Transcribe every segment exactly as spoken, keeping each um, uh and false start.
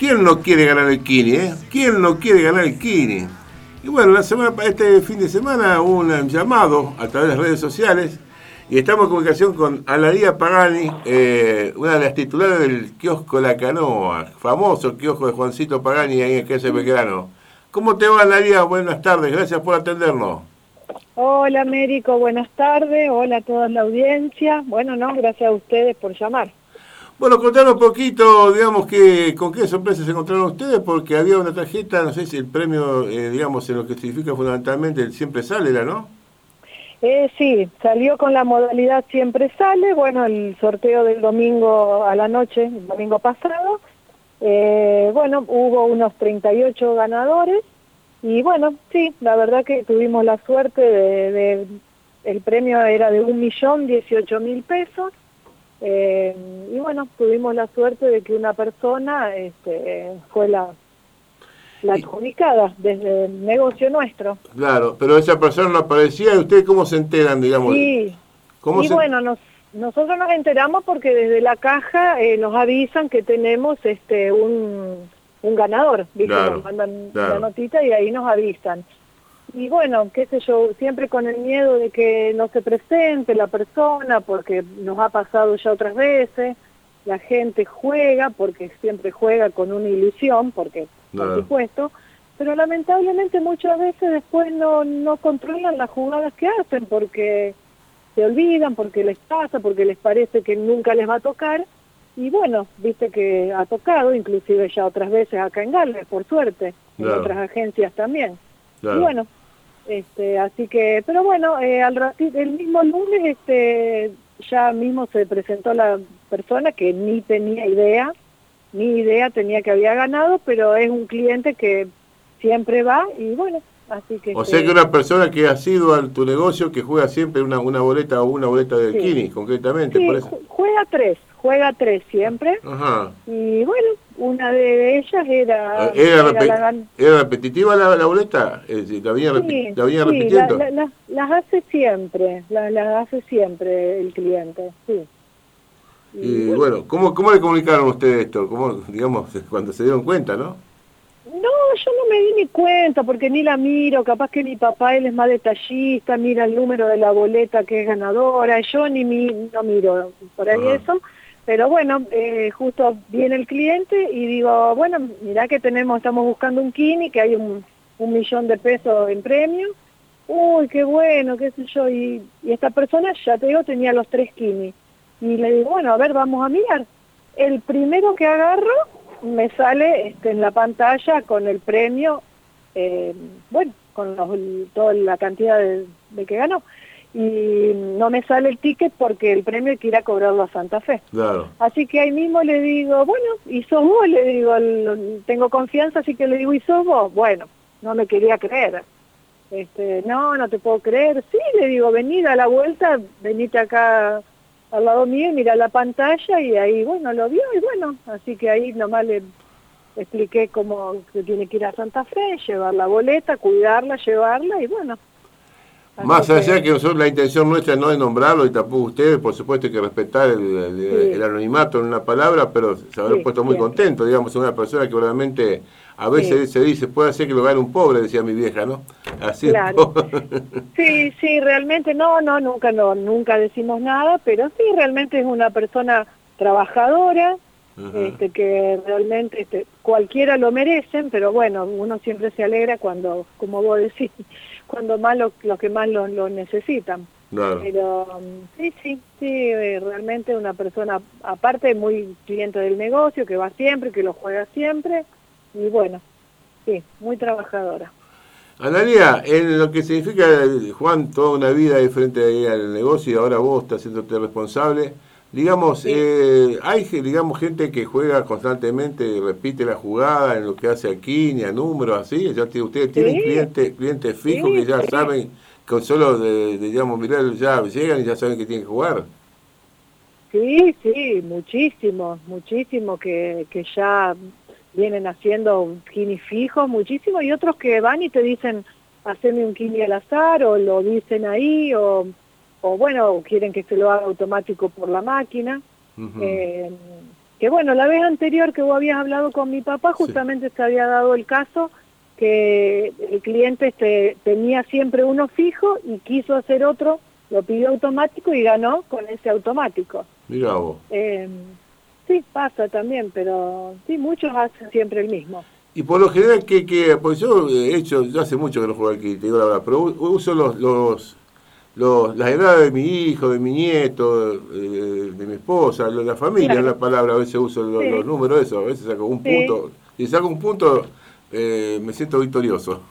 ¿quién no quiere ganar el Kini, eh? ¿Quién no quiere ganar el Kini? Y bueno, la semana, este fin de semana hubo un llamado a través de las redes sociales y estamos en comunicación con Analía Pagani, eh, una de las titulares del kiosco La Canoa, famoso kiosco de Juancito Pagani ahí en calle Belgrano. ¿Cómo te va, Analía? Buenas tardes, gracias por atendernos. Hola, Américo, buenas tardes. Hola a toda la audiencia. Bueno, no, gracias a ustedes por llamar. Bueno, contanos un poquito, digamos, que con qué sorpresas se encontraron ustedes, porque había una tarjeta, no sé si el premio, eh, digamos, en lo que significa fundamentalmente el Siempre Sale, ¿no? Eh, sí, salió con la modalidad Siempre Sale. Bueno, el sorteo del domingo a la noche, el domingo pasado. Eh, bueno, hubo unos treinta y ocho ganadores. Y bueno, sí, la verdad que tuvimos la suerte de, de el premio era de un millón dieciocho mil pesos, eh, y bueno, tuvimos la suerte de que una persona este, fue la, la adjudicada desde el negocio nuestro. Claro, pero esa persona no aparecía, ¿y ustedes cómo se enteran, digamos? Sí, ¿Cómo y se... bueno, nos, nosotros nos enteramos porque desde la caja eh, nos avisan que tenemos este un... un ganador, ¿viste? Claro, Nos mandan claro. la notita y ahí nos avisan. Y bueno, qué sé yo, siempre con el miedo de que no se presente la persona, porque nos ha pasado ya otras veces, la gente juega, porque siempre juega con una ilusión, porque Claro. por supuesto, pero lamentablemente muchas veces después no, no controlan las jugadas que hacen, porque se olvidan, porque les pasa, porque les parece que nunca les va a tocar. Y bueno, viste que ha tocado, inclusive ya otras veces acá en Galvez, por suerte, Claro. en otras agencias también. Claro. Y bueno, este, así que, pero bueno, eh, al ratito, el mismo lunes, este, ya mismo se presentó la persona que ni tenía idea, ni idea tenía que había ganado, pero es un cliente que siempre va y bueno, así que... O este, sea que una persona que ha sido a tu negocio, que juega siempre una, una boleta o una boleta del Sí. Kini, concretamente, sí, por eso. ju- juega tres, juega tres siempre. Ajá. Y bueno, una de ellas era... Eh, ¿Era, era repe- la gan- ¿Era repetitiva la, la boleta? Es decir, ¿La venía, repi- Sí, la venía sí, la- repitiendo? la- la- las hace siempre, la- las hace siempre el cliente, sí. Y bueno, ¿cómo, ¿cómo le comunicaron ustedes esto? ¿Cómo, digamos, cuando se dieron cuenta, no? No, yo no me di ni cuenta porque ni la miro, capaz que mi papá, él es más detallista, mira el número de la boleta que es ganadora, yo ni mi, no miro por ahí Ajá. eso, pero bueno, eh, justo viene el cliente y digo, bueno, mirá que tenemos, estamos buscando un Kini, que hay un, un millón de pesos en premio, uy, qué bueno, qué sé yo, y, y esta persona, ya te digo, tenía los tres Kini, y le digo, bueno, a ver, vamos a mirar, el primero que agarro, me sale este, en la pantalla con el premio, eh, bueno, con los, toda la cantidad de, de que ganó. Y no me sale el ticket porque el premio hay que ir a cobrarlo a Santa Fe. Claro. Así que ahí mismo le digo, bueno, ¿y sos vos? Le digo, el- tengo confianza, así que le digo, ¿y sos vos? Bueno, no me quería creer. Este, no, no te puedo creer. Sí, le digo, vení, da la vuelta, venite acá al lado mío y mira la pantalla y ahí, bueno, lo vio y bueno, así que ahí nomás le expliqué cómo que tiene que ir a Santa Fe, llevar la boleta, cuidarla, llevarla y bueno. Así Más allá que- que nosotros la intención nuestra no es nombrarlo y tampoco ustedes, por supuesto hay que respetar el, el, Sí. el anonimato en una palabra, pero se habrán Sí, puesto muy siempre. contento, digamos, una persona que realmente a veces Sí. se dice, puede ser que lo gane un pobre, decía mi vieja, ¿no? Así es. Claro. Sí, sí, realmente no, no, nunca no, nunca decimos nada, pero sí, realmente es una persona trabajadora, Ajá. este, que realmente este, cualquiera lo merecen, pero bueno, uno siempre se alegra cuando, como vos decís, cuando más lo- los que más lo, lo necesitan. Claro. Pero um, sí, sí, sí, eh, realmente una persona, aparte muy cliente del negocio, que va siempre, que lo juega siempre, y bueno, sí, muy trabajadora. Analía, en lo que significa, Juan, toda una vida ahí frente ahí al negocio y ahora vos estás haciéndote responsable, digamos, Sí. eh, hay digamos gente que juega constantemente y repite la jugada en lo que hace aquí, ni a números, así, ya t- ustedes tienen Sí. clientes clientes fijos Sí, que ya sí. saben, con solo de, de, digamos, mirar, ya llegan y ya saben que tienen que jugar. Sí, sí, muchísimo, muchísimo que, que ya vienen haciendo Kini fijos, muchísimo, y otros que van y te dicen, haceme un Kini al azar, o lo dicen ahí, o, o bueno, quieren que se lo haga automático por la máquina. Ujú. Eh, que bueno, la vez anterior que vos habías hablado con mi papá, justamente sí. Se había dado el caso que el cliente este, tenía siempre uno fijo y quiso hacer otro, lo pidió automático y ganó con ese automático. Mirá vos. Eh, sí, pasa también, pero sí, muchos hacen siempre el mismo. Y por lo general, que, que pues yo he hecho, yo hace mucho que no juego al Kini, te digo la verdad, pero uso los, los, los las edades de mi hijo, de mi nieto, de, de mi esposa, de la familia, claro. En la palabra, a veces uso los, sí. los números, eso, a veces saco un sí. punto, si saco un punto, eh, me siento victorioso.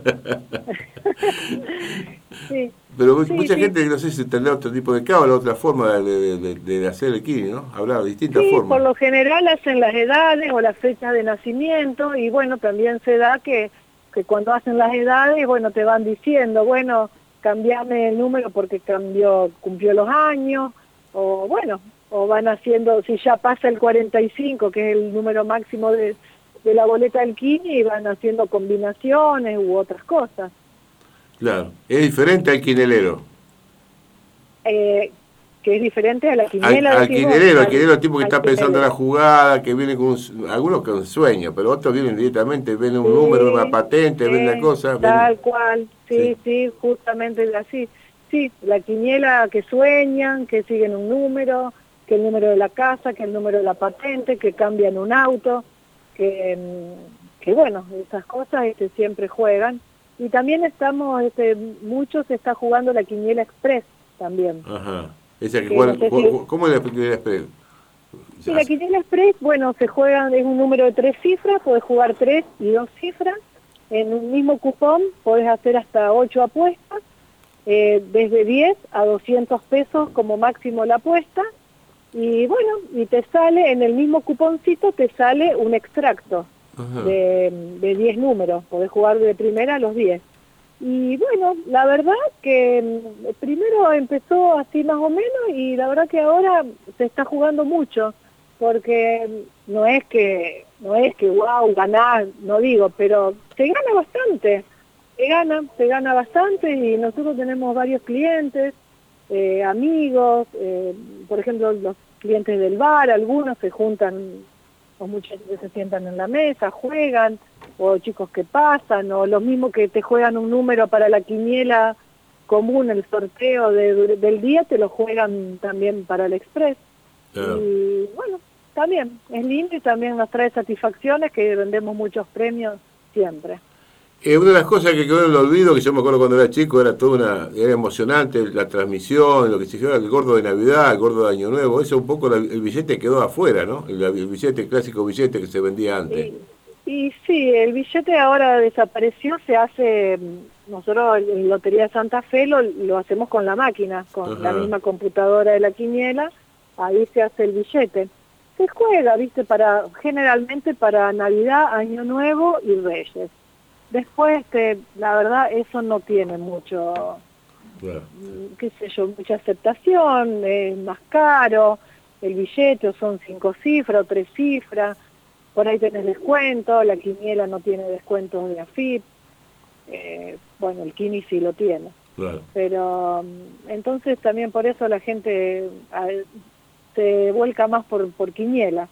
Sí. Pero sí, mucha sí. gente, no sé si tendrá otro tipo de cábala, otra forma de, de, de, de hacer el Kini, ¿no? Habrá distintas sí, formas. Por lo general hacen las edades o las fechas de nacimiento y bueno, también se da que, que cuando hacen las edades, bueno, te van diciendo, bueno, cambiame el número porque cambió, cumplió los años, o bueno, o van haciendo, si ya pasa el cuarenta y cinco, que es el número máximo de, de la boleta del Kini, y van haciendo combinaciones u otras cosas. Claro, es diferente al quinelero. Eh, que es diferente a la quiniela. Al, al quinelero, al quinelero, el tipo que está quinelero. pensando la jugada, que viene con un, algunos con sueño, pero otros vienen directamente, ven un sí, número, una patente, sí, ven la cosa. Tal ven... cual, sí, sí, sí, justamente así. Sí, la quiniela que sueñan, que siguen un número, que el número de la casa, que el número de la patente, que cambian un auto, que, que bueno, esas cosas este, siempre juegan. Y también estamos, este, muchos se está jugando la quiniela express también. Ajá. Esa que que juegan, no sé si... ¿Cómo es la quiniela express? Sí, la quiniela express, bueno, se juega, es un número de tres cifras, podés jugar tres y dos cifras. En un mismo cupón podés hacer hasta ocho apuestas, eh, desde diez a doscientos pesos como máximo la apuesta. Y bueno, y te sale, en el mismo cuponcito te sale un extracto. Ajá. de de diez números, podés jugar de primera a los diez. Y bueno, la verdad que primero empezó así más o menos y la verdad que ahora se está jugando mucho, porque no es que, no es que wow, ganar, no digo, pero se gana bastante, se gana, se gana bastante y nosotros tenemos varios clientes, eh, amigos, eh, por ejemplo los clientes del bar, algunos se juntan, o muchos se sientan en la mesa, juegan, o chicos que pasan, o los mismos que te juegan un número para la quiniela común, el sorteo de, del día, te lo juegan también para el Express. Yeah. Y bueno, también es lindo y también nos trae satisfacciones que vendemos muchos premios siempre. Eh, una de las cosas que quedó en el olvido, que yo me acuerdo cuando era chico, era toda una, era emocionante la transmisión, lo que se llama el gordo de Navidad, el gordo de Año Nuevo, eso un poco la, el billete quedó afuera, ¿no? El, el billete, el clásico billete que se vendía antes. Y, y sí, el billete ahora desapareció, se hace, nosotros en Lotería de Santa Fe lo, lo hacemos con la máquina, con Ajá. la misma computadora de la quiniela, ahí se hace el billete. Se juega, viste, para generalmente para Navidad, Año Nuevo y Reyes. Después, este, la verdad, eso no tiene mucho, bueno, qué sé yo, mucha aceptación, es más caro, el billete son cinco cifras o tres cifras, por ahí tenés descuento, la quiniela no tiene descuentos de A F I P, eh, bueno, el Kini sí lo tiene. Claro. Pero entonces también por eso la gente a, se vuelca más por, por quiniela.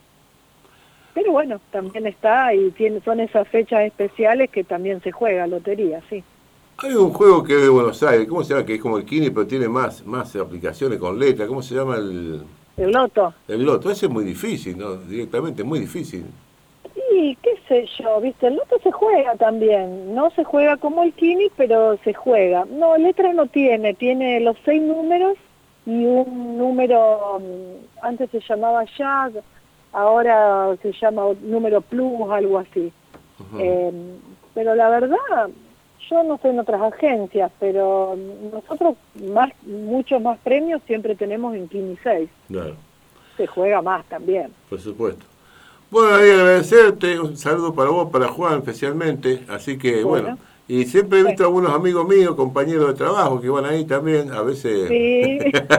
Pero bueno, también está y tiene, son esas fechas especiales que también se juega, lotería, sí. Hay un juego que es de Buenos Aires, ¿cómo se llama? Que es como el Kini, pero tiene más más aplicaciones con letras. ¿Cómo se llama el...? El loto. El loto, ese es muy difícil, ¿no? Directamente, muy difícil. Sí, qué sé yo, ¿viste? El loto se juega también. No se juega como el Kini, pero se juega. No, letras no tiene, tiene los seis números y un número, antes se llamaba ya... ahora se llama número plus, algo así. Uh-huh. Eh, pero la verdad, yo no sé en otras agencias, pero nosotros más muchos más premios siempre tenemos en Kini seis. Claro. Se juega más también. Por supuesto. Bueno, ahí agradecerte, un saludo para vos, para Juan especialmente, así que bueno... bueno. Y siempre he visto a algunos amigos míos, compañeros de trabajo, que van ahí también, a veces... Sí.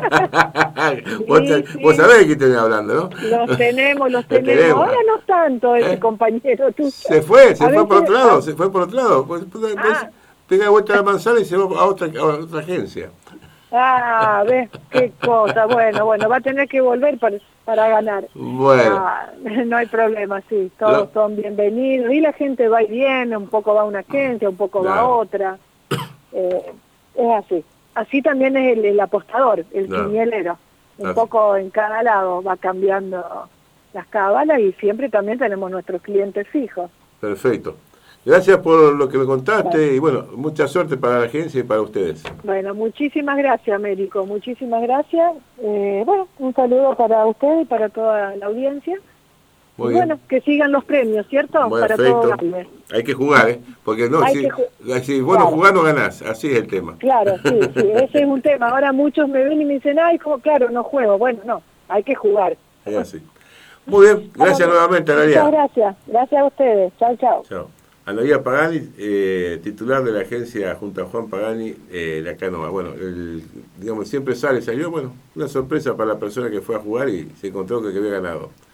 vos, sí, te, sí. vos sabés que estoy hablando, ¿no? Los tenemos, los tenemos. tenemos. Ahora no tanto ese ¿Eh? compañero tuyo. Se fue, se a fue veces... por otro lado, se fue por otro lado. Pues, pues, ah. Pega vuelta a la manzana y se va a otra, a otra agencia. Ah, ves, qué cosa. Bueno, bueno, va a tener que volver para... para ganar. Bueno. Ah, no hay problema, sí, todos Lo... son bienvenidos. Y la gente va y viene, un poco va a una agencia, un poco claro. va a otra. Eh, es así. Así también es el, el apostador, el claro. quinielero. Un así. poco en cada lado va cambiando las cábalas y siempre también tenemos nuestros clientes fijos. Perfecto. Gracias por lo que me contaste bueno. y bueno, mucha suerte para la agencia y para ustedes. Bueno, muchísimas gracias, Américo, muchísimas gracias. Eh, bueno, un saludo para usted y para toda la audiencia. Muy y bien. Bueno, que sigan los premios, ¿cierto? Bueno, para todos. Hay que jugar, ¿eh? Porque no, si, si vos claro. no jugás no ganás, así es el tema. Claro, sí, sí, ese es un tema. Ahora muchos me ven y me dicen, ay, como claro, no juego. Bueno, no, hay que jugar. Es así. Muy bien, gracias bueno, nuevamente, Analía. Muchas gracias, gracias a ustedes. Chao, chao. Chao. Analía Pagani, eh, titular de la agencia junto a Juan Pagani eh, de acá nomás. Bueno, el, digamos, siempre sale, salió, bueno, una sorpresa para la persona que fue a jugar y se encontró que había ganado.